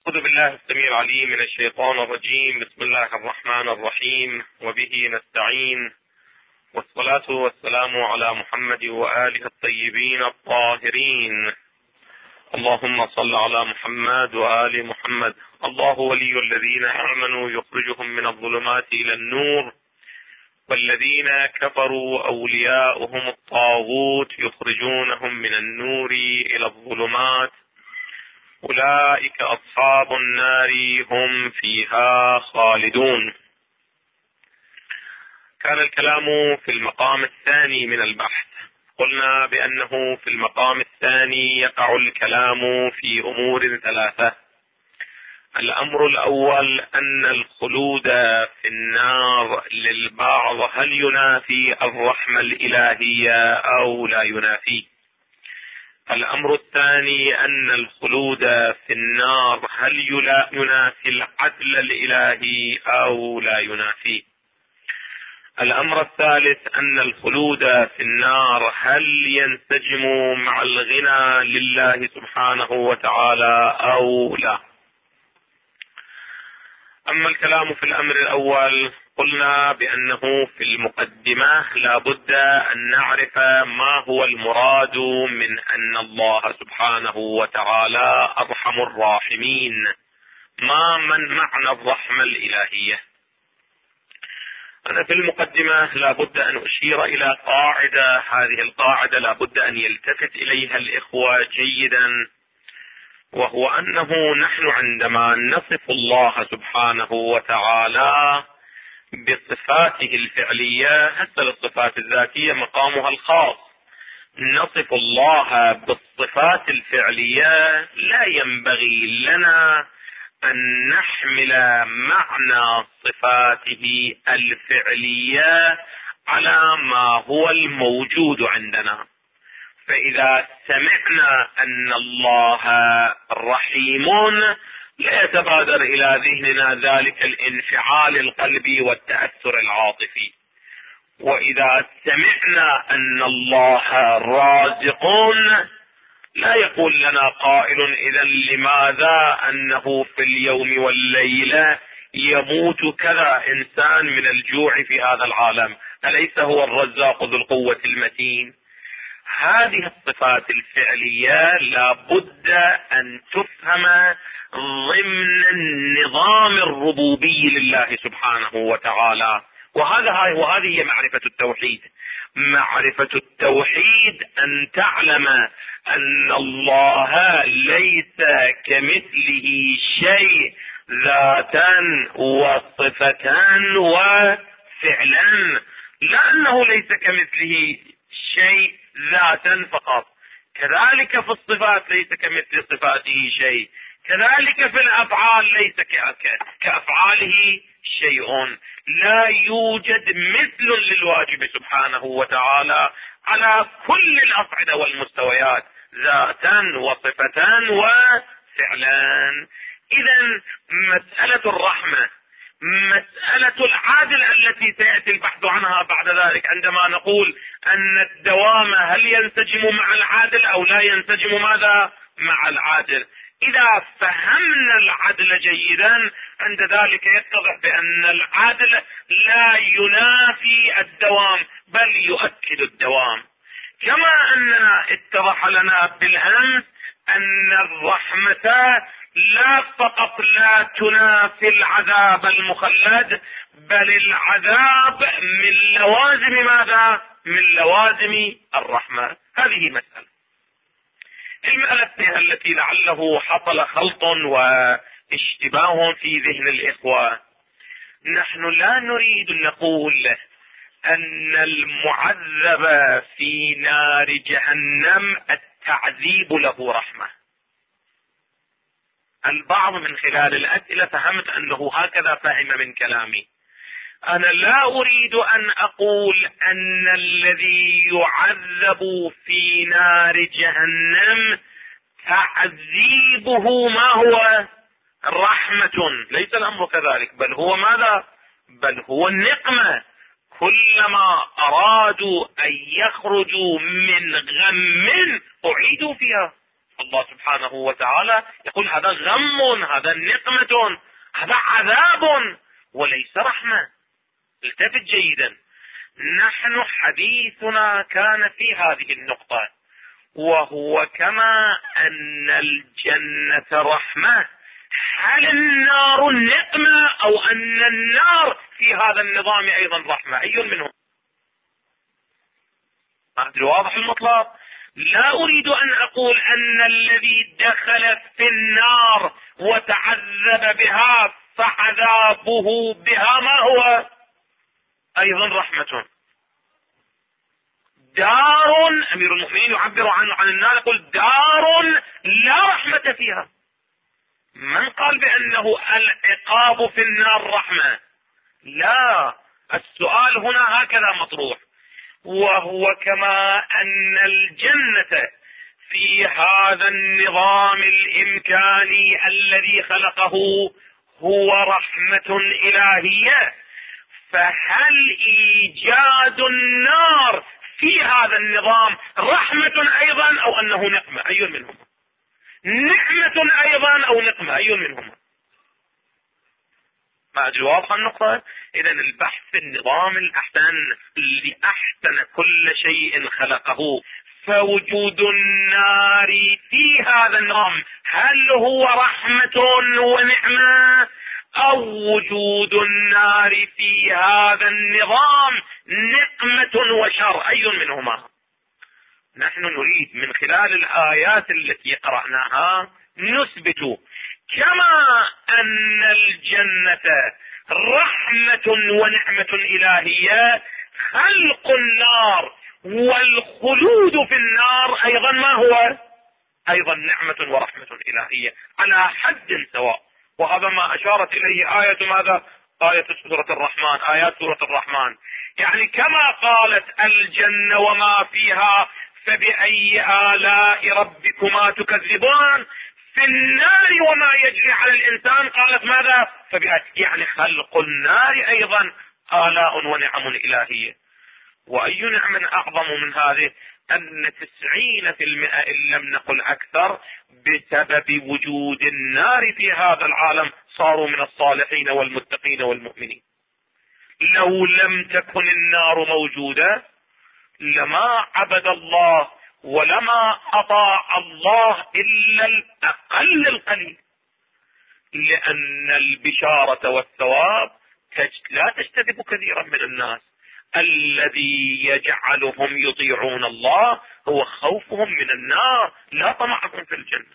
أعوذ بالله السميع العليم من الشيطان الرجيم. بسم الله الرحمن الرحيم، وبه نستعين، والصلاة والسلام على محمد وآله الطيبين الطاهرين. اللهم صل على محمد وآل محمد. الله ولي الذين آمنوا يخرجهم من الظلمات إلى النور، والذين كفروا أولياؤهم الطاغوت يخرجونهم من النور إلى الظلمات، أولئك أصحاب النار هم فيها خالدون. كان الكلام في المقام الثاني من البحث. قلنا بأنه في المقام الثاني يقع الكلام في أمور ثلاثة. الأمر الأول أن الخلود في النار للبعض هل ينافي الرحمة الإلهية أو لا ينافي. الأمر الثاني أن الخلود في النار هل ينافي العدل الإلهي أو لا ينافي. الأمر الثالث أن الخلود في النار هل ينسجم مع الغنى لله سبحانه وتعالى أو لا. أما الكلام في الأمر الأول، قلنا بأنه في المقدمة لا بد أن نعرف ما هو المراد من أن الله سبحانه وتعالى أرحم الراحمين. من معنى الرحمة الإلهية؟ أنا في المقدمة لا بد أن أشير إلى قاعدة، هذه القاعدة لا بد أن يلتفت إليها الإخوة جيدا، وهو أنه نحن عندما نصف الله سبحانه وتعالى بصفاته الفعلية، حتى الصفات الذاتية مقامها الخاص، نصف الله بالصفات الفعلية، لا ينبغي لنا أن نحمل معنى صفاته الفعلية على ما هو الموجود عندنا. فإذا سمعنا أن الله رحيم لا يتبادر إلى ذهننا ذلك الانفعال القلبي والتأثر العاطفي. وإذا سمعنا أن الله رازق لا يقول لنا قائل إذا لماذا أنه في اليوم والليلة يموت كذا إنسان من الجوع في هذا العالم، أليس هو الرزاق ذو القوة المتين؟ هذه الصفات الفعلية لا بد أن تفهم ضمن النظام الربوبي لله سبحانه وتعالى. وهذه هي معرفة التوحيد. معرفة التوحيد أن تعلم أن الله ليس كمثله شيء ذاتا وصفة وفعلا، لأنه ليس كمثله شيء ذاتا فقط، كذلك في الصفات ليس كمثل صفاته شيء، كذلك في الأفعال ليس كأفعاله شيء. لا يوجد مثل للواجب سبحانه وتعالى على كل الأصعدة والمستويات، ذاتا وصفة وفعلا. إذن مسألة الرحمة، مسألة العادل التي سيأتي البحث عنها بعد ذلك، عندما نقول أن الدوام هل ينسجم مع العادل أو لا ينسجم ماذا مع العادل. إذا فهمنا العدل جيدا عند ذلك يتضح بأن العدل لا ينافي الدوام بل يؤكد الدوام. كما أننا اتضح لنا بالأمس أن الرحمة لا فقط لا تنافي العذاب المخلد، بل العذاب من لوازم ماذا؟ من لوازم الرحمة. هذه مسألة. المسألة التي لعله حصل خلط واشتباه في ذهن الإخوة، نحن لا نريد نقول أن المعذب في نار جهنم التعذيب له رحمة. البعض من خلال الأسئلة فهمت أنه هكذا فهم من كلامي. أنا لا أريد أن أقول أن الذي يعذب في نار جهنم تعذيبه ما هو رحمة، ليس الأمر كذلك، بل هو ماذا؟ بل هو النقمة. كلما أرادوا أن يخرجوا من غم أعيدوا فيها، الله سبحانه وتعالى يقول هذا غم، هذا نقمة، هذا عذاب وليس رحمة. التفت جيدا، نحن حديثنا كان في هذه النقطة، وهو كما أن الجنة رحمة، هل النار نقمة أو أن النار في هذا النظام أيضا رحمة؟ أي منهم؟ واضح المطلب. لا أريد أن أقول أن الذي دخل في النار وتعذب بها فعذابه بها ما هو أيضا رحمة. دار، أمير المؤمنين يعبر عن النار يقول دار لا رحمة فيها. من قال بأنه العقاب في النار رحمة؟ لا، السؤال هنا هكذا مطروح، وهو كما أن الجنة في هذا النظام الإمكاني الذي خلقه هو رحمة إلهية، فهل إيجاد النار في هذا النظام رحمة أيضا أو أنه نقمة؟ أي منهما؟ نعمة أيضا أو نقمة؟ أي منهما؟ ما أدري واضح النقطة. إذا البحث في النظام الأحسن اللي أحسن كل شيء خلقه، فوجود النار في هذا النظام هل هو رحمة ونعمة أو وجود النار في هذا النظام نقمة وشر؟ أي منهما؟ نحن نريد من خلال الآيات التي قرأناها نثبت كما أن الجنة رحمة ونعمة إلهية، خلق النار والخلود في النار أيضا ما هو؟ أيضا نعمة ورحمة إلهية على حد سواء. وهذا ما أشارت إليه آية ماذا؟ آية سورة الرحمن، آيات سورة الرحمن. يعني كما قالت الجنة وما فيها فبأي آلاء ربكما تكذبان، في النار وما يجري على الإنسان قالت ماذا؟ يعني خلق النار أيضا آلاء ونعم إلهية. وأي نعم أعظم من هذه؟ أن 90% إن لم نقل أكثر بسبب وجود النار في هذا العالم صاروا من الصالحين والمتقين والمؤمنين. لو لم تكن النار موجودة لما عبد الله ولما أطاع الله إلا الأقل القليل، لأن البشارة والثواب لا تجتذب كثيرا من الناس. الذي يجعلهم يطيعون الله هو خوفهم من النار، لا طمعهم في الجنة.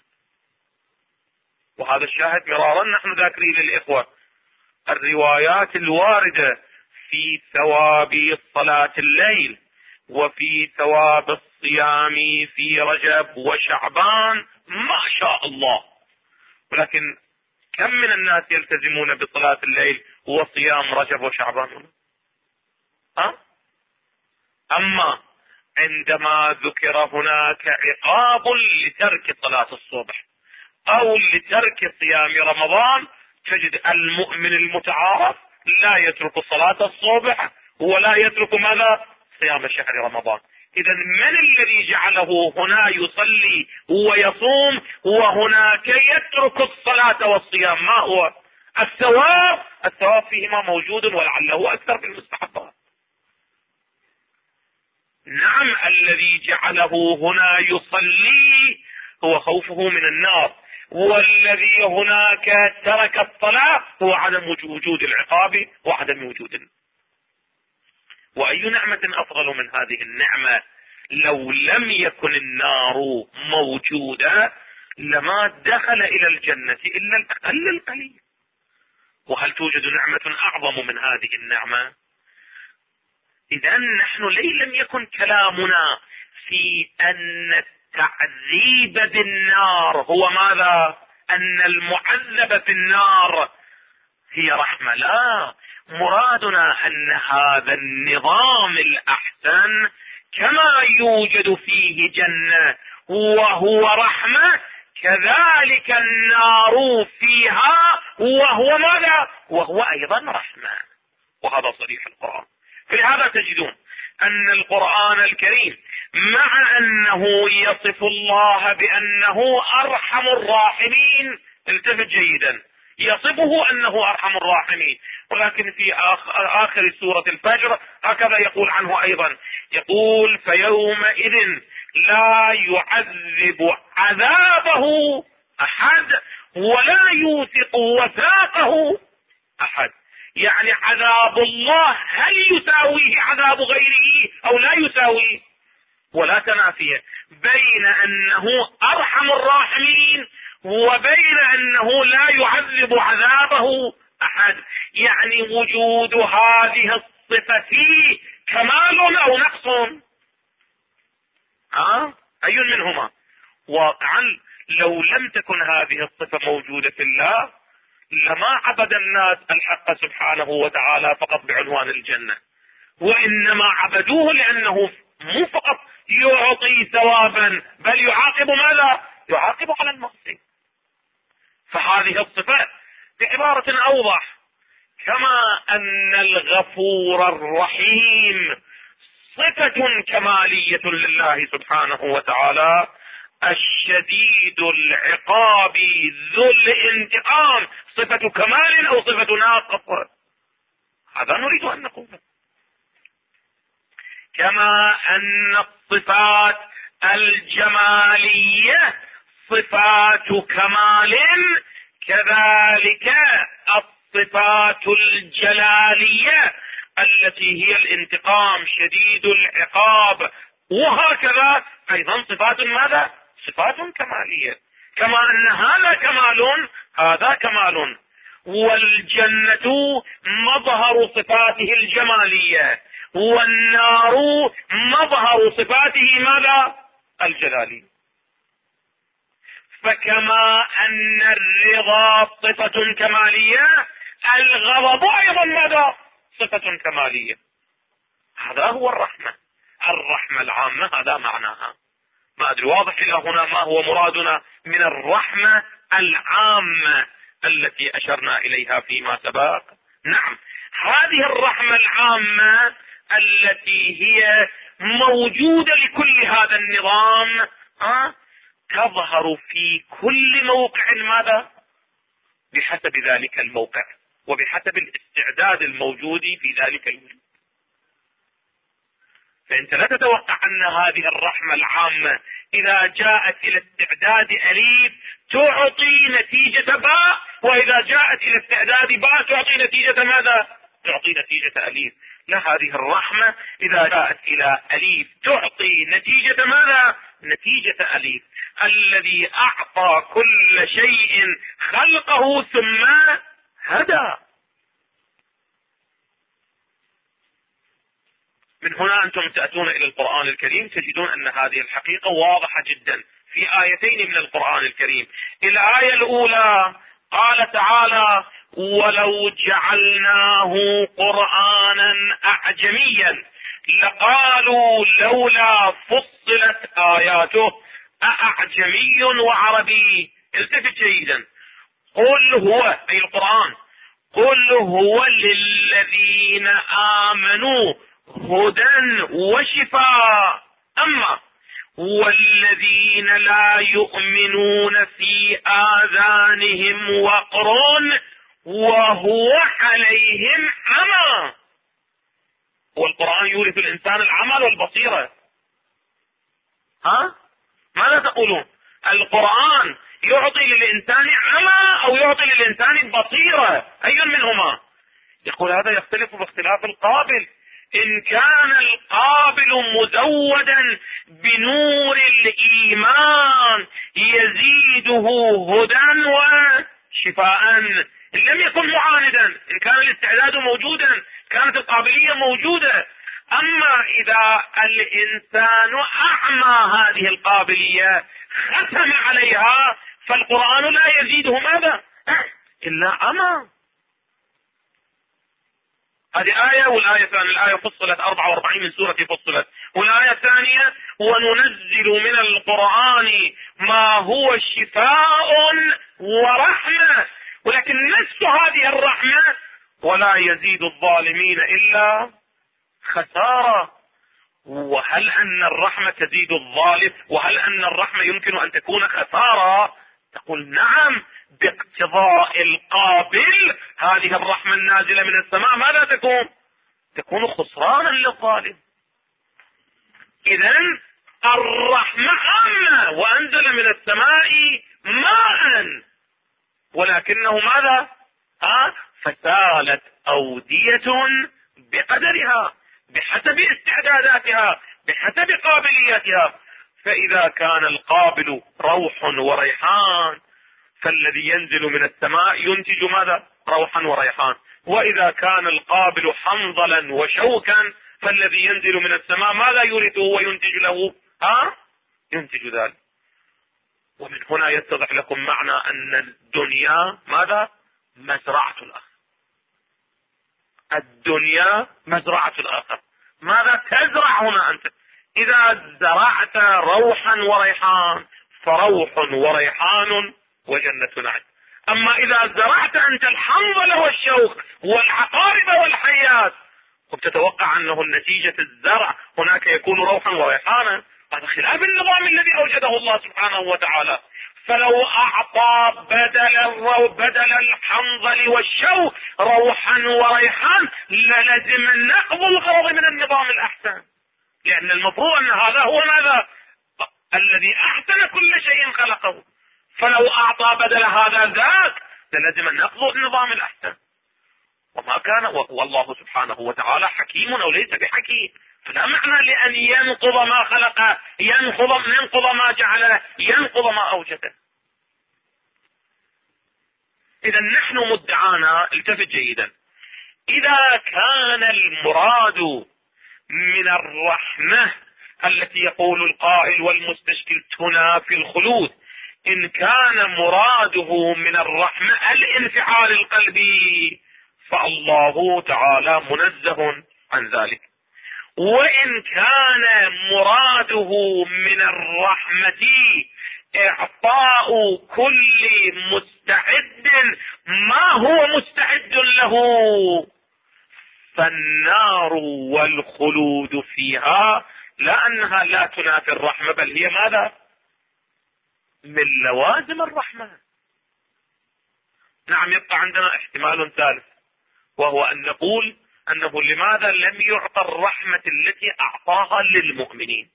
وهذا الشاهد مرارا نحن ذاكرين للإخوة الروايات الواردة في ثواب صلاة الليل وفي ثواب الصيام في رجب وشعبان ما شاء الله، ولكن كم من الناس يلتزمون بصلاة الليل وصيام رجب وشعبان؟ أما عندما ذكر هناك عقاب لترك صلاة الصبح أو لترك صيام رمضان، تجد المؤمن المتعارف لا يترك صلاة الصبح ولا يترك ماذا؟ صيام شهر رمضان. إذا من الذي جعله هنا يصلي ويصوم وهناك يترك الصلاة والصيام؟ ما هو الثواب؟ الثواب فيهما موجود ولعله أكثر في المستحبات. نعم، الذي جعله هنا يصلي هو خوفه من النار، والذي هناك ترك الصلاة هو عدم وجود العقاب وعدم وجود النار. وأي نعمة أفضل من هذه النعمة؟ لو لم يكن النار موجودة لما دخل إلى الجنة إلا الأقل القليل. وهل توجد نعمة أعظم من هذه النعمة؟ إذا نحن لم يكن كلامنا في أن التعذيب بالنار هو ماذا؟ أن المعذب في النار هي رحمة، لا، مرادنا أن هذا النظام الأحسن كما يوجد فيه جنة وهو رحمة، كذلك النار فيها وهو ماذا؟ وهو أيضا رحمة. وهذا صريح القرآن. فلهذا تجدون أن القرآن الكريم مع أنه يصف الله بأنه أرحم الراحمين. التفت جيدا، يصفه أنه أرحم الراحمين، ولكن في آخر سورة الفجر هكذا يقول عنه أيضا، يقول: فيومئذ لا يعذب عذابه أحد ولا يوثق وثاقه أحد. يعني عذاب الله هل يساويه عذاب غيره أو لا يساويه؟ ولا تنافية بين أنه أرحم الراحمين وبين أنه لا يعذب عذابه أحد. يعني وجود هذه الصفة فيه كمال أو نقص؟ أي منهما؟ واقعا لو لم تكن هذه الصفة موجودة في الله لما عبد الناس الحق سبحانه وتعالى فقط بعنوان الجنة، وإنما عبدوه لأنه مو فقط يعطي ثوابا بل يعاقب ماذا؟ يعاقب على المعصية. فهذه الصفة بعبارة أوضح، كما أن الغفور الرحيم صفة كمالية لله سبحانه وتعالى، الشديد العقاب ذو الانتقام صفة كمال أو صفة ناقص؟ هذا نريد أن نقول. كما أن الصفات الجمالية صفات كمال، كذلك الصفات الجلالية التي هي الانتقام شديد العقاب وهكذا أيضا صفات ماذا؟ صفات كمالية. كما أن هذا كمال هذا كمال، والجنة مظهر صفاته الجمالية والنار مظهر صفاته ماذا؟ الجلالية. فكما أن الرضا صفة كمالية، الغضب أيضا ماذا؟ صفة كمالية. هذا هو الرحمة العامة، هذا معناها. ما أدري واضح إلى هنا ما هو مرادنا من الرحمة العامة التي أشرنا إليها فيما سبق؟ نعم، هذه الرحمة العامة التي هي موجودة لكل هذا النظام تظهر في كل موقع ماذا؟ بحسب ذلك الموقع وبحسب الاستعداد الموجود في ذلك الوجود. فأنت لا تتوقع أن هذه الرحمة العامة إذا جاءت إلى استعداد أليف تعطي نتيجة باء، وإذا جاءت إلى استعداد باء تعطي نتيجة ماذا؟ تعطي نتيجة أليف. لا، هذه الرحمة إذا جاءت إلى أليف تعطي نتيجة ماذا؟ نتيجة أليف. الذي أعطى كل شيء خلقه ثم هدى. من هنا أنتم تأتون إلى القرآن الكريم تجدون أن هذه الحقيقة واضحة جدا في آيتين من القرآن الكريم. الآية الأولى قال تعالى: ولو جعلناه قرآنا أعجميا لقالوا لولا فصلت آياته أأعجمي وعربي. التفت جيدا. قل هو، أي القرآن، قل هو للذين آمنوا هدى وشفاء، أما والذين لا يؤمنون في آذانهم وقر وهو عليهم عمى. والقرآن يورث الإنسان العمى والبصيرة. ماذا تقولون؟ القرآن يعطي للإنسان عمى أو يعطي للإنسان بصيرة؟ أي منهما؟ يقول هذا يختلف باختلاف القابل. إن كان القابل مزودا بنور الإيمان يزيده هدى وشفاء، إن لم يكن معاندا، إن كان الاستعداد موجودا كانت القابلية موجودة. أما إذا الإنسان أعمى هذه القابلية ختم عليها فالقرآن لا يزيده ماذا؟ إلا عمى. هذه آية. والآية الثانية، الآية فصلت 44 من سورة فصلت. والآية الثانية: وننزل من القرآن ما هو شفاء ورحمة. ولكن نفس هذه الرحمة: ولا يزيد الظالمين إلا خسارة. وهل أن الرحمة تزيد الظالم؟ وهل أن الرحمة يمكن أن تكون خسارة؟ تقول نعم، باقتضاء القابل هذه الرحمة النازلة من السماء ماذا تكون؟ تكون خسرانا للظالم. إذن الرحمة عامة، وأنزل من السماء ماء، ولكنه ماذا؟ فسالت أودية بقدرها، بحسب استعداداتها، بحسب قابلياتها. فإذا كان القابل روح وريحان، فالذي ينزل من السماء ينتج ماذا؟ روحا وريحان. وإذا كان القابل حنظلا وشوكا، فالذي ينزل من السماء ماذا يورثه وينتج له؟ ينتج ذلك. ومن هنا يتضح لكم معنى أن الدنيا ماذا؟ مزرعة الآخر. الدنيا مزرعة الآخر. ماذا تزرع هنا أنت؟ إذا زرعت روحا وريحان فروح وريحان وجنة نعيم. أما إذا زرعت أنت الحنظل والشوك والعقارب والحيات، وبتتوقع أنه النتيجة الزرع هناك يكون روحا وريحانا، هذا خلاف النظام الذي أوجده الله سبحانه وتعالى. فلو أعطى بدل الحنظل والشوك روحا وريحان للزم نقض الغرض من النظام الأحسن، لأن المفروض أن هذا هو ماذا؟ الذي أحسن كل شيء خلقه. فلو أعطى بدل هذا ذاك للزم نقض النظام الأحسن، وما كان. والله سبحانه وتعالى حكيم أو ليس بحكيم، فلا معنى لأن ينقض ما خلق، ينقض ما جعله، ينقض ما أوجده. إذا نحن مدعانا، التفت جيدا، إذا كان المراد من الرحمة التي يقول القائل والمستشكل تنافي الخلود، إن كان مراده من الرحمة الانفعال القلبي فالله تعالى منزه عن ذلك. وإن كان مراده من الرحمة إعطاء كل مستعد ما هو مستعد له، فالنار والخلود فيها لا أنها لا تنافي الرحمة، بل هي ماذا؟ من لوازم الرحمة. نعم، يبقى عندنا احتمال ثالث، وهو أن نقول أنه لماذا لم يعطى الرحمة التي أعطاها للمؤمنين؟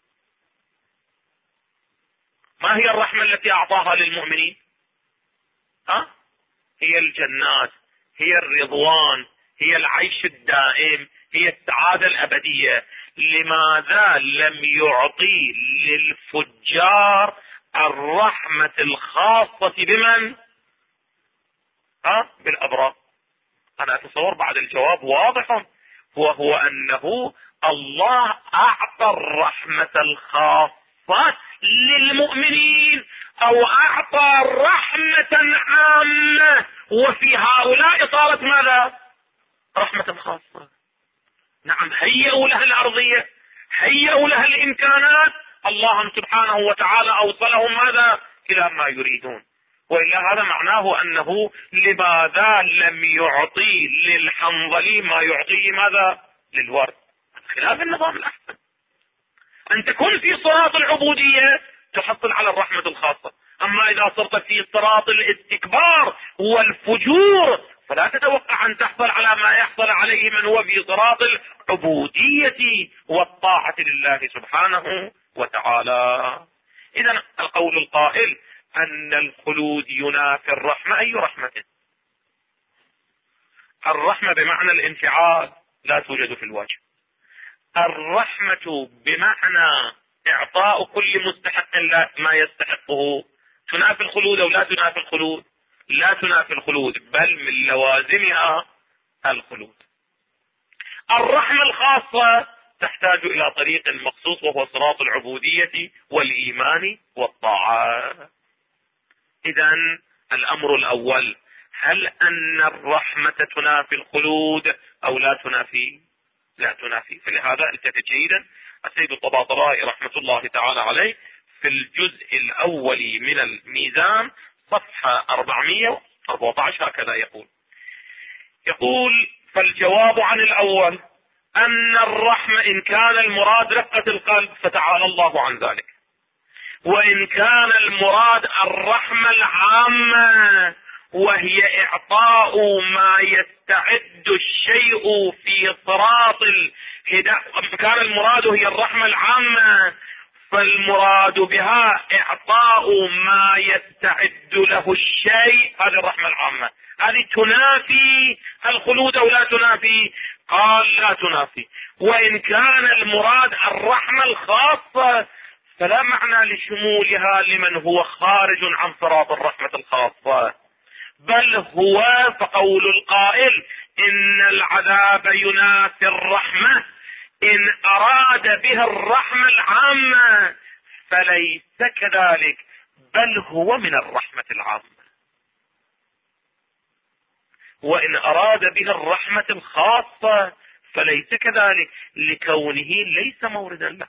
ما هي الرحمة التي أعطاها للمؤمنين؟ هي الجنات، هي الرضوان، هي العيش الدائم، هي السعادة الأبدية. لماذا لم يعطي للفجار الرحمة الخاصة بمن؟ بالأبرار. أنا أتصور بعد الجواب واضح، وهو أنه الله أعطى الرحمة الخاصة للمؤمنين، أو أعطى رحمة عامة، وفي هؤلاء صارت ماذا؟ رحمة خاصة. نعم، هيئوا لها الأرضية، هيئوا لها الإمكانات، الله سبحانه وتعالى أوصلهم ماذا؟ إلى ما يريدون. وإلا هذا معناه أنه لماذا لم يعطي للحنظلي ما يعطيه ماذا؟ للورد. خلاف النظام الأحسن. أن تكون في صراط العبودية تحصل على الرحمة الخاصة، أما إذا صرت في صراط الاستكبار والفجور فلا تتوقع أن تحصل على ما يحصل عليه من هو في صراط العبودية والطاعة لله سبحانه وتعالى. إذن القول القائل أن الخلود ينافي الرحمة، أي رحمة؟ الرحمة بمعنى الانفعال لا توجد في الواجب. الرحمة بمعنى إعطاء كل مستحق ما يستحقه تنافي الخلود أو لا تنافي الخلود؟ لا تنافي الخلود، بل من لوازمها الخلود. الرحمة الخاصة تحتاج إلى طريق مخصوص، وهو صراط العبودية والإيمان والطاعة. إذن الأمر الأول، هل أن الرحمة تنافي الخلود أو لا تنافي؟ لا تنافي. فلهذا التفت جيدا، السيد الطباطبائي رحمة الله تعالى عليه في الجزء الأول من الميزان صفحة 414 هكذا يقول: فالجواب عن الأول أن الرحمة إن كان المراد رقة القلب فتعالى الله عن ذلك، وإن كان المراد الرحمة العامة وهي إعطاء ما يستعد الشيء في صراط الهداية، كان المراد هي الرحمة العامة فالمراد بها إعطاء ما يستعد له الشيء، هذه الرحمة العامة. هذه تنافي الخلود أو لا تنافي؟ قال لا تنافي. وإن كان المراد الرحمة الخاصة فلا معنى لشمولها لمن هو خارج عن صراط الرحمة الخاصة، بل هو فقول القائل إن العذاب ينافي الرحمة إن أراد بها الرحمة العامة فليس كذلك، بل هو من الرحمة العامة. وإن أراد بها الرحمة الخاصة فليس كذلك لكونه ليس موردا له.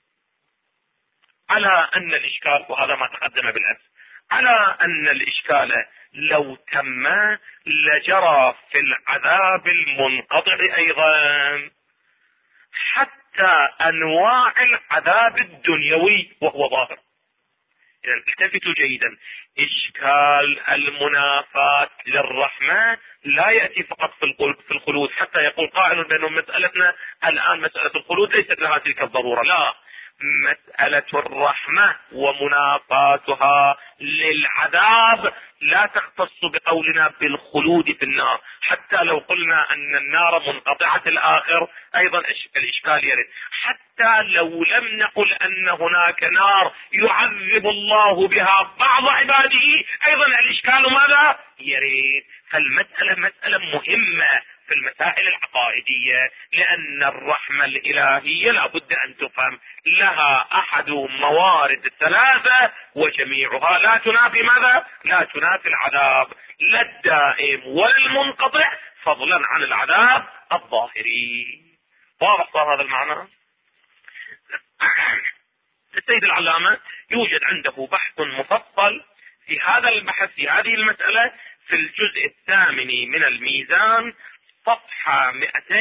على أن الإشكال، وهذا ما تقدم بالأمس، على أن الإشكال لو تم لجرى في العذاب المنقطع أيضا حتى أنواع العذاب الدنيوي وهو ظاهر. إذن التفتوا جيدا، إشكال المنافاة للرحمة لا يأتي فقط في الخلود، حتى يقول قائل بأنه مسألتنا الآن مسألة الخلود ليست لها تلك الضرورة. لا، مسألة الرحمة ومنافاتها للعذاب لا تختص بقولنا بالخلود في النار، حتى لو قلنا أن النار منقطعة الآخر أيضا الإشكال يرد. حتى لو لم نقل أن هناك نار يعذب الله بها بعض عباده أيضا الإشكال ماذا يرد؟ فالمسألة مسألة مهمة في المسائل العقائدية، لأن الرحمة الإلهية لا بد أن تفهم لها أحد موارد ثلاثة وجميعها لا تنافي ماذا؟ لا تنافي العذاب، لا الدائم ولا المنقطع، فضلا عن العذاب الظاهري. واضح صار هذا المعنى؟ السيد العلامة يوجد عنده بحث مفصل في هذا البحث في هذه المسألة في الجزء الثامن من الميزان صفحة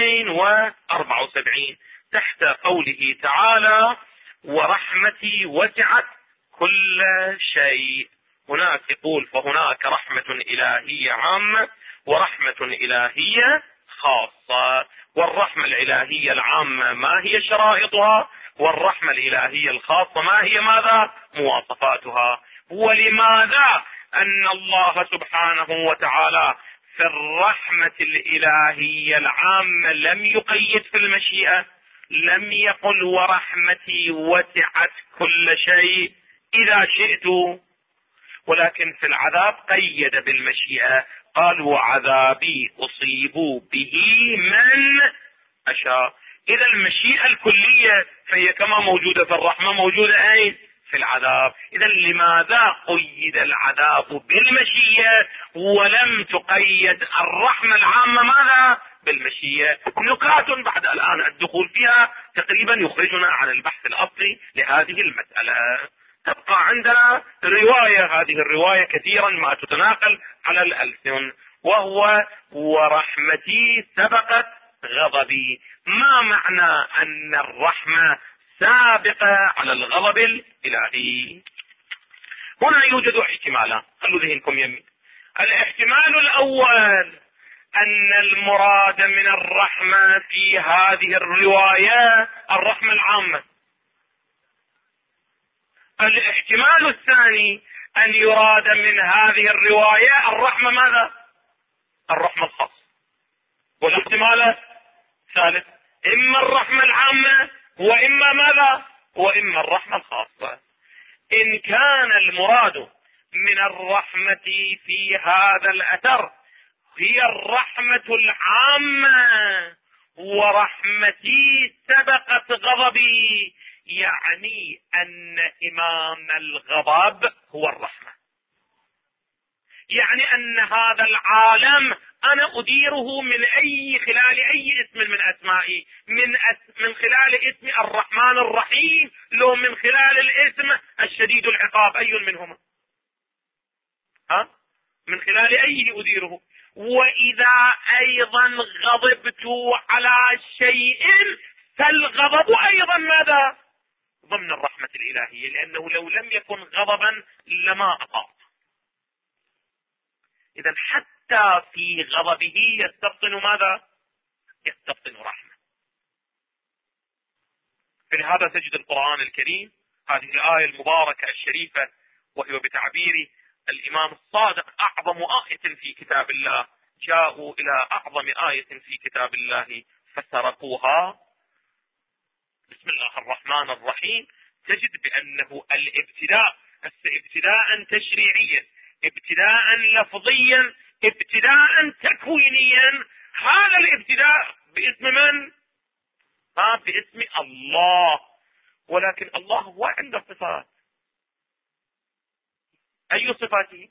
274 تحت قوله تعالى ورحمتي وسعت كل شيء. هناك يقول فهناك رحمة إلهية عامة ورحمة إلهية خاصة، والرحمة الإلهية العامة ما هي شرائطها، والرحمة الإلهية الخاصة ما هي ماذا مواصفاتها. ولماذا أن الله سبحانه وتعالى في الرحمة الإلهية العامة لم يقيد في المشيئة، لم يقل ورحمتي وسعت كل شيء إذا شئت، ولكن في العذاب قيد بالمشيئة، قال وعذابي أصيب به من أشاء. إذا المشيئة الكلية فهي كما موجودة في الرحمة موجودة أين؟ في العذاب. إذا لماذا قيد العذاب بالمشيئة ولم تقيد الرحمة العامة ماذا؟ بالمشيئة. نكات بعد الآن الدخول فيها تقريبا يخرجنا عن البحث الأصلي لهذه المسألة. تبقى عندنا رواية، هذه الرواية كثيرا ما تتناقل على الألسن، وهو ورحمتي سبقت غضبي. ما معنى أن الرحمة سابقة على الغضب الإلهي؟ هنا يوجد احتمالان، خلوا ذهنكم يمين. الاحتمال الأول أن المراد من الرحمة في هذه الرواية الرحمة العامة. الاحتمال الثاني أن يراد من هذه الرواية الرحمة ماذا؟ الرحمة الخاصة. والاحتمال الثالث إما الرحمة العامة وإما ماذا؟ وإما الرحمة الخاصة. إن كان المراد من الرحمة في هذا الأثر هي الرحمة العامة ورحمتي سبقت غضبي، يعني أن إمام الغضب هو الرحمة، يعني أن هذا العالم أنا أديره من خلال أي اسم من أسمائي، من خلال اسم الرحمن الرحيم، لو من خلال الاسم الشديد العقاب، أي منهما؟ من خلال أي أديره؟ وإذا أيضا غضبت على شيء فالغضب أيضا ماذا؟ ضمن الرحمة الإلهية، لأنه لو لم يكن غضبا لما أطاع. إذا حتى في غضبه يستبطن ماذا؟ يستبطن رحمة. فلهذا تجد القرآن الكريم هذه الآية المباركة الشريفة، وهي بتعبير الإمام الصادق أعظم آية في كتاب الله، جاءوا إلى أعظم آية في كتاب الله فسرقوها. بسم الله الرحمن الرحيم. تجد بأنه الابتداء ابتداء تشريعيا، ابتداء لفظيا، ابتداء تكوينيا. هذا الابتداء باسم من؟ باسم الله. ولكن الله هو عنده صفات. أي صفاته؟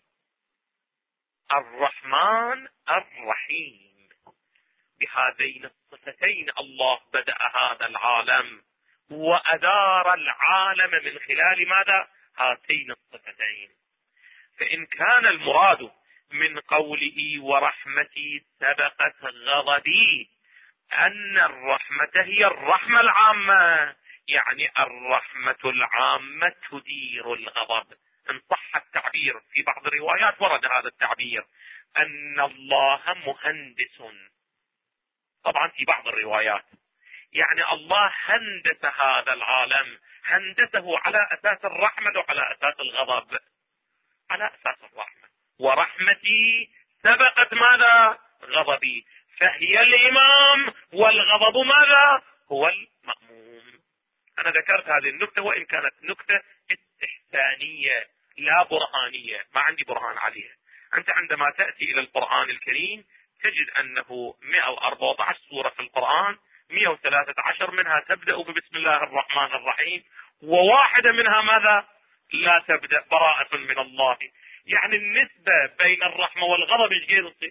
الرحمن الرحيم. بهذين الصفتين الله بدأ هذا العالم وأدار العالم من خلال ماذا؟ هاتين الصفتين. فإن كان المراد من قوله ورحمتي سبقت غضبي أن الرحمة هي الرحمة العامة، يعني الرحمة العامة تدير الغضب إن صح التعبير. في بعض الروايات ورد هذا التعبير أن الله مهندس، طبعا في بعض الروايات يعني الله هندس هذا العالم، هندسه على أساس الرحمة وعلى أساس الغضب. على أساس الرحمة. ورحمتي سبقت ماذا؟ غضبي، فهي الإمام والغضب ماذا؟ هو المأموم. أنا ذكرت هذه النكتة وإن كانت نكتة استحسانية لا برهانية، ما عندي برهان عليها. أنت عندما تأتي إلى القرآن الكريم تجد أنه 114 سورة في القرآن، 113 منها تبدأ ببسم الله الرحمن الرحيم، وواحدة منها ماذا؟ لا تبدأ، براءة من الله. يعني النسبة بين الرحمة والغضب ايش قد تصير؟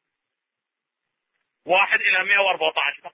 1:114.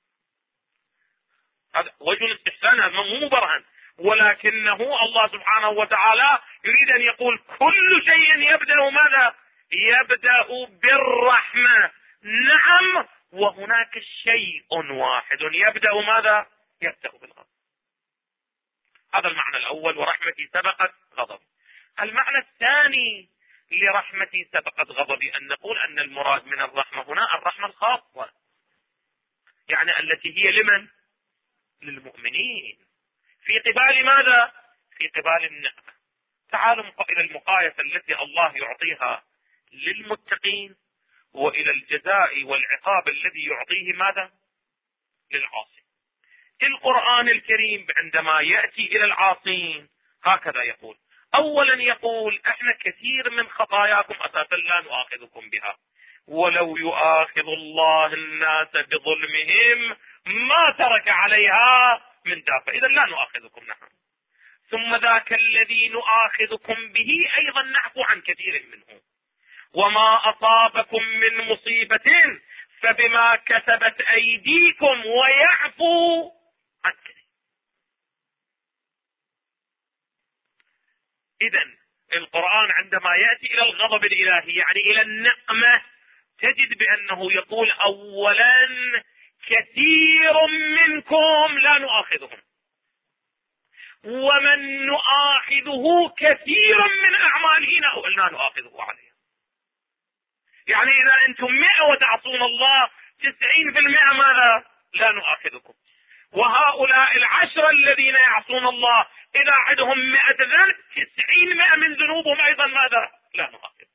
هذا وجه الاستحسان، هذا مو برهن، ولكنه الله سبحانه وتعالى يريد أن يقول كل شيء يبدأ ماذا؟ يبدأ بالرحمة. نعم، وهناك شيء واحد يبدأ ماذا؟ يبدأ بالغضب. هذا المعنى الأول، ورحمتي سبقت غضبي. المعنى الثاني لرحمتي سبقت غضبي أن نقول أن المراد من الرحمة هنا الرحمة الخاصة، يعني التي هي لمن؟ للمؤمنين. في قبال ماذا؟ في قبال النعمة. تعالوا إلى المقايسة التي الله يعطيها للمتقين وإلى الجزاء والعقاب الذي يعطيه ماذا؟ للعاصين. القرآن الكريم عندما يأتي إلى العاصين هكذا يقول. أولا يقول احنا كثير من خطاياكم أساسا لا نؤاخذكم بها، ولو يؤاخذ الله الناس بظلمهم ما ترك عليها من دافع، إذا لا نؤاخذكم نحن. ثم ذاك الذي نؤاخذكم به أيضا نعفو عن كثير منه، وما أصابكم من مصيبة فبما كسبت أيديكم ويعفو عن كثير. إذا القرآن عندما يأتي إلى الغضب الإلهي يعني إلى النقمة تجد بأنه يقول أولا كثير منكم لا نؤاخذهم، ومن نؤاخذه كثير من أعماله لا نؤاخذه عليها. يعني إذا أنتم 100 وتعصون الله 90% ماذا؟ لا نؤاخذكم. وهؤلاء 10 الذين يعصون الله إذا عندهم 100 ذنب 90 من ذنوبهم أيضا ماذا؟ لا نؤاخذ.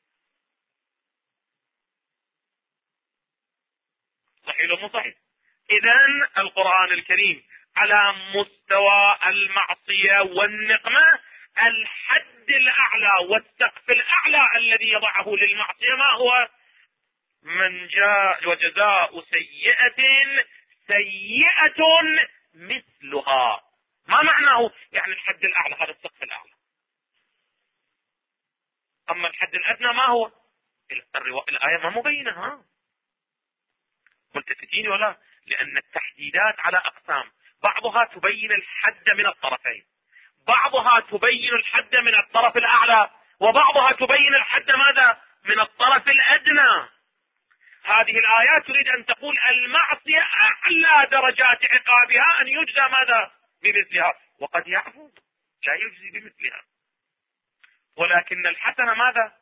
صحيح ولا مو صحيح؟ إذا القرآن الكريم على مستوى المعصية والنقمة الحد الأعلى والسقف الأعلى الذي يضعه للمعصية ما هو؟ من جاء وجزاء سيئة سيئة مثلها. ما معناه؟ يعني الحد الأعلى هذا السقف الأعلى. أما الحد الأدنى ما هو؟ الآية ما مبينة. ها ملتفتين ولا؟ لأن التحديدات على أقسام، بعضها تبين الحد من الطرفين، بعضها تبين الحد من الطرف الأعلى، وبعضها تبين الحد ماذا؟ من الطرف الأدنى. هذه الآيات تريد أن تقول المعصية أعلى درجات عقابها أن يجزى ماذا؟ بمثلها، وقد يعفو لا يجزي بمثلها، ولكن الحسنة ماذا؟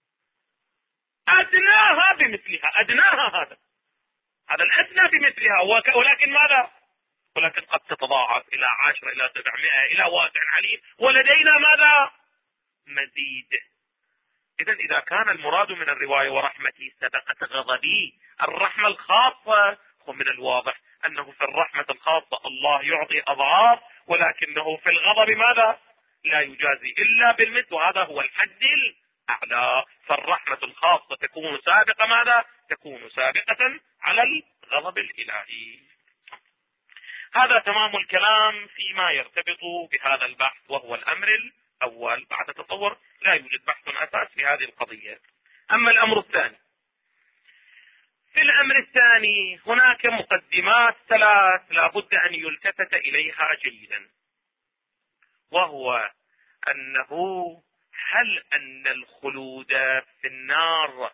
أدناها بمثلها، أدناها هذا الأدنى بمثلها، ولكن ماذا؟ ولكن قد تتضاعف إلى 10 إلى 700 إلى واسع عليم، ولدينا ماذا؟ مزيد. إذا كان المراد من الرواية ورحمتي سبقت غضبي الرحمة الخاصة، ومن الواضح أنه في الرحمة الخاصة الله يعطي أضعاف، ولكنه في الغضب ماذا؟ لا يجازي إلا بالمثل، وهذا هو الحد الأعلى. فالرحمة الخاصة تكون سابقة ماذا؟ تكون سابقة على الغضب الإلهي. هذا تمام الكلام فيما يرتبط بهذا البحث، وهو الأمر الأول. بعد تطور لا يوجد بحث أساس في هذه القضية. أما الأمر الثاني، في الأمر الثاني هناك مقدمات 3 لا بد أن يلتفت إليها جيدا، وهو أنه هل أن الخلود في النار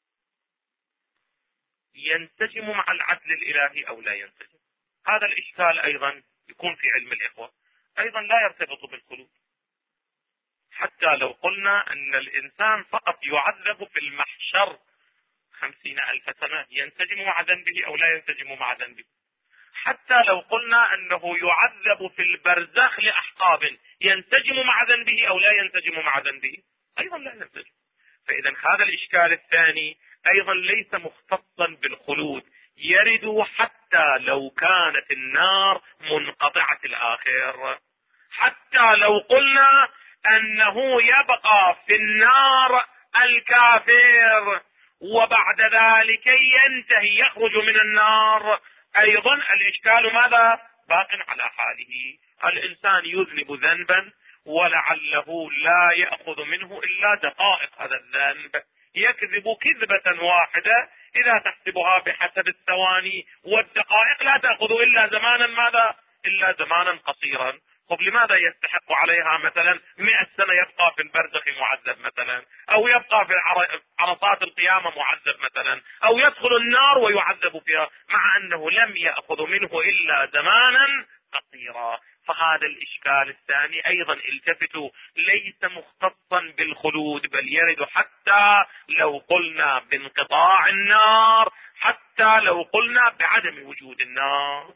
ينسجم مع العدل الإلهي أو لا ينسجم؟ هذا الإشكال أيضا يكون في علم الإخوة، أيضا لا يرتبط بالخلود. حتى لو قلنا أن الإنسان فقط يعذب في المحشر 50,000 سنة، ينسجم مع ذنبه أو لا ينسجم مع ذنبه؟ حتى لو قلنا أنه يعذب في البرزخ لأحقاب، ينسجم مع ذنبه أو لا ينسجم مع ذنبه؟ أيضا لا ينسجم. فإذا هذا الإشكال الثاني أيضا ليس مختصا بالخلود، يرد حتى لو كانت النار منقطعة الآخر. حتى لو قلنا أنه يبقى في النار الكافر وبعد ذلك ينتهي يخرج من النار، أيضا الإشكال ماذا؟ باق على حاله. الإنسان يذنب ذنبا ولعله لا يأخذ منه إلا دقائق هذا الذنب، يكذب كذبة واحدة إذا تحسبها بحسب الثواني والدقائق لا تأخذ إلا زمانا ماذا؟ إلا زمانا قصيرا. طب لماذا يستحق عليها مثلا 100 سنة يبقى في البرزخ معذب مثلا، أو يبقى في عرصات القيامة معذب مثلا، أو يدخل النار ويعذب فيها، مع أنه لم يأخذ منه إلا زمانا قصيرا؟ فهذا الإشكال الثاني أيضا التفتوا ليس مختصا بالخلود، بل يرد حتى لو قلنا بانقطاع النار، حتى لو قلنا بعدم وجود النار.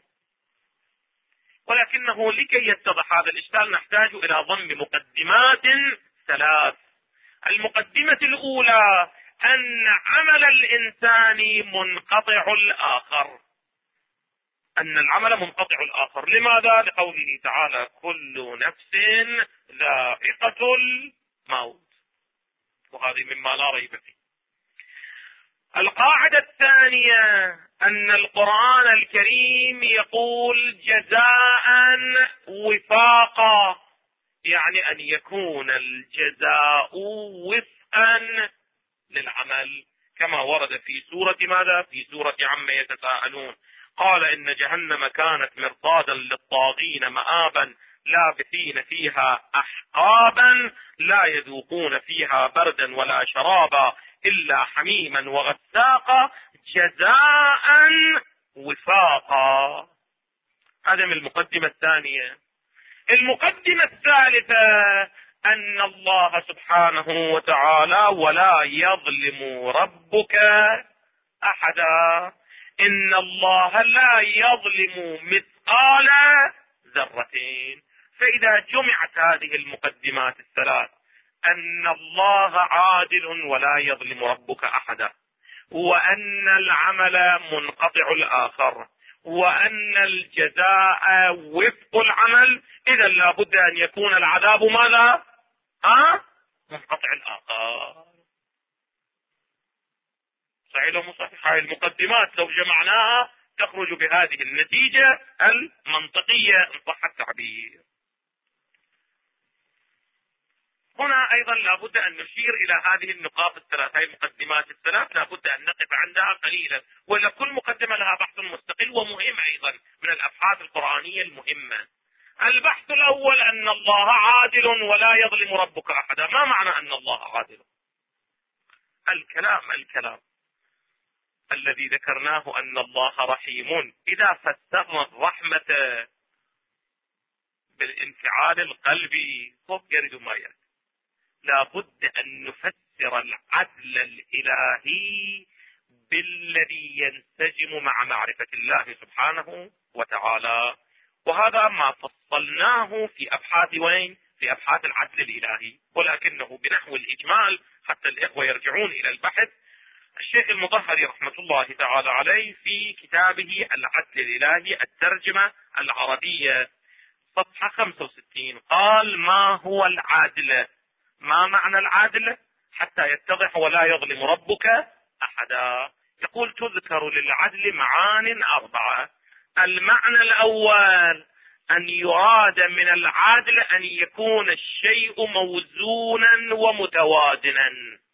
ولكنه لكي يتضح هذا الإشكال نحتاج إلى ضم مقدمات 3. المقدمة الأولى أن عمل الإنسان منقطع الآخر، أن العمل منقطع الآخر. لماذا؟ لقوله تعالى كل نفس ذائقة الموت، وهذه مما لا ريب فيه. القاعدة الثانية أن القرآن الكريم يقول جزاء وفاقا، يعني أن يكون الجزاء وفقا للعمل، كما ورد في سورة ماذا؟ في سورة عما يتساءلون، قال إن جهنم كانت مرصادا للطاغين مآبا لابثين فيها أحقابا لا يذوقون فيها بردا ولا شرابا إلا حميما وغساقا جزاء وفاقا. هذا من المقدمة الثانية. المقدمة الثالثة أن الله سبحانه وتعالى ولا يظلم ربك أحدا، إن الله لا يظلم مثقال ذرتين. فإذا جمعت هذه المقدمات 3، أن الله عادل ولا يظلم ربك أحدا، وأن العمل منقطع الآخر، وأن الجزاء وفق العمل، إذا لابد أن يكون العذاب ماذا؟ منقطع الآخر. صحيح ولا صحيح؟ هاي المقدمات لو جمعناها تخرج بهذه النتيجة المنطقية إن صح التعبير. هنا أيضا لابد أن نشير إلى هذه النقاط 3، هذه المقدمات 3 لابد أن نقف عندها قليلا، ولا كل مقدمة لها بحث مستقل ومهم أيضا من الأبحاث القرآنية المهمة. البحث الأول أن الله عادل ولا يظلم ربك أحدا. ما معنى أن الله عادل؟ الكلام الذي ذكرناه أن الله رحيم، إذا فسرنا الرحمة بالانفعال القلبي يرد ما يرد. لابد أن نفسر العدل الإلهي بالذي ينسجم مع معرفة الله سبحانه وتعالى، وهذا ما فصلناه في أبحاث وين؟ في أبحاث العدل الإلهي، ولكنه بنحو الإجمال حتى الإخوة يرجعون إلى البحث. الشيخ المطهري رحمة الله تعالى عليه في كتابه العدل الإلهي الترجمة العربية صفحة 65 قال: ما هو العدل؟ ما معنى العدل حتى يتضح ولا يظلم ربك أحدا؟ يقول: تذكر للعدل معان 4. المعنى الأول أن يراد من العدل أن يكون الشيء موزونا ومتوازنا.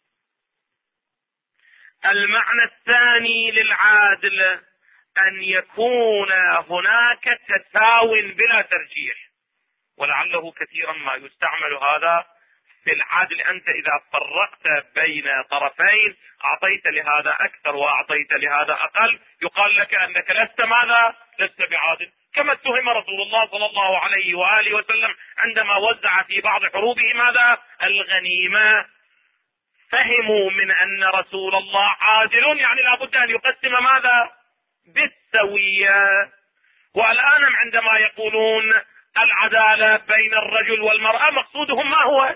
المعنى الثاني للعدل أن يكون هناك تساو بلا ترجيح، ولعله كثيرا ما يستعمل هذا في العدل. أنت إذا فرقت بين طرفين أعطيت لهذا أكثر وأعطيت لهذا أقل، يقال لك أنك لست ماذا؟ لست بعادل. كما اتهم رسول الله صلى الله عليه وآله وسلم عندما وزع في بعض حروبه ماذا؟ الغنيمة. فهموا من أن رسول الله عادل يعني لابد أن يقسم ماذا؟ بالسوية. والآن عندما يقولون العدالة بين الرجل والمرأة مقصودهم ما هو؟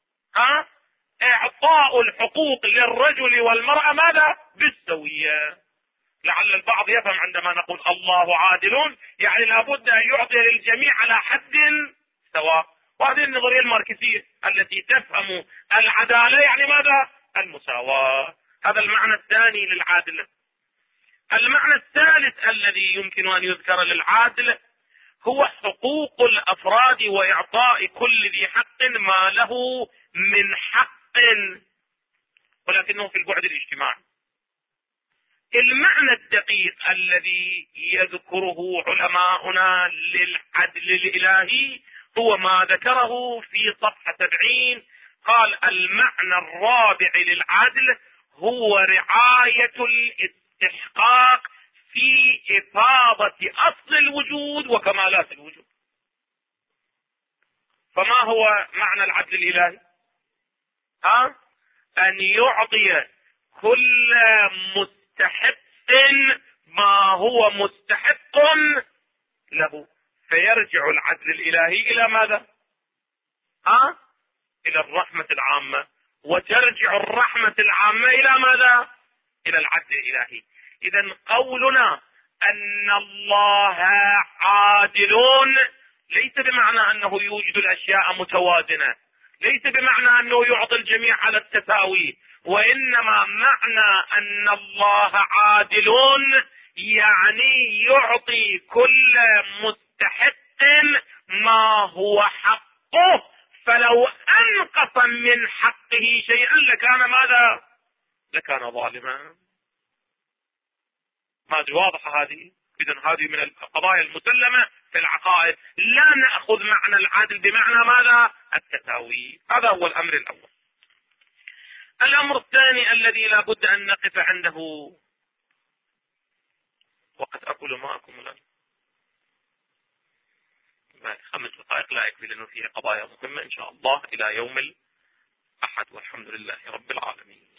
إعطاء الحقوق للرجل والمرأة ماذا؟ بالسوية. لعل البعض يفهم عندما نقول الله عادل يعني لابد أن يعطي للجميع على حد سواء، وهذه النظرية الماركسية التي تفهم العدالة يعني ماذا؟ المساواة. هذا المعنى الثاني للعادل. المعنى الثالث الذي يمكن أن يذكر للعادل هو حقوق الأفراد وإعطاء كل ذي حق ما له من حق، ولكنه في البعد الاجتماعي. المعنى الدقيق الذي يذكره علماؤنا للعدل الإلهي هو ما ذكره في صفحة 70. قال: المعنى الرابع للعدل هو رعاية الاستحقاق في إفاضة أصل الوجود وكمالات الوجود. فما هو معنى العدل الإلهي؟ أن يعطي كل مستحق ما هو مستحق له، فيرجع العدل الإلهي إلى ماذا؟ إلى الرحمة العامة، وترجع الرحمة العامة إلى ماذا؟ إلى العدل الإلهي. إذن قولنا أن الله عادل ليس بمعنى أنه يوجد الأشياء متوازنة، ليس بمعنى أنه يعطي الجميع على التساوي، وإنما معنى أن الله عادل يعني يعطي كل مستحق ما هو حقه، فلو أنقص من حقه شيئا لكان ماذا؟ لكان ظالما. ما أدري واضحة هذه؟ إذن هذه من القضايا المسلمة في العقائد. لا نأخذ معنى العدل بمعنى ماذا؟ التساوي. هذا هو الأمر الأول. الأمر الثاني الذي لا بد أن نقف عنده، وقد أقول معكم الآن 5 دقائق لا يكفي لأنه فيها قضايا مهمة إن شاء الله إلى يوم الأحد، والحمد لله رب العالمين.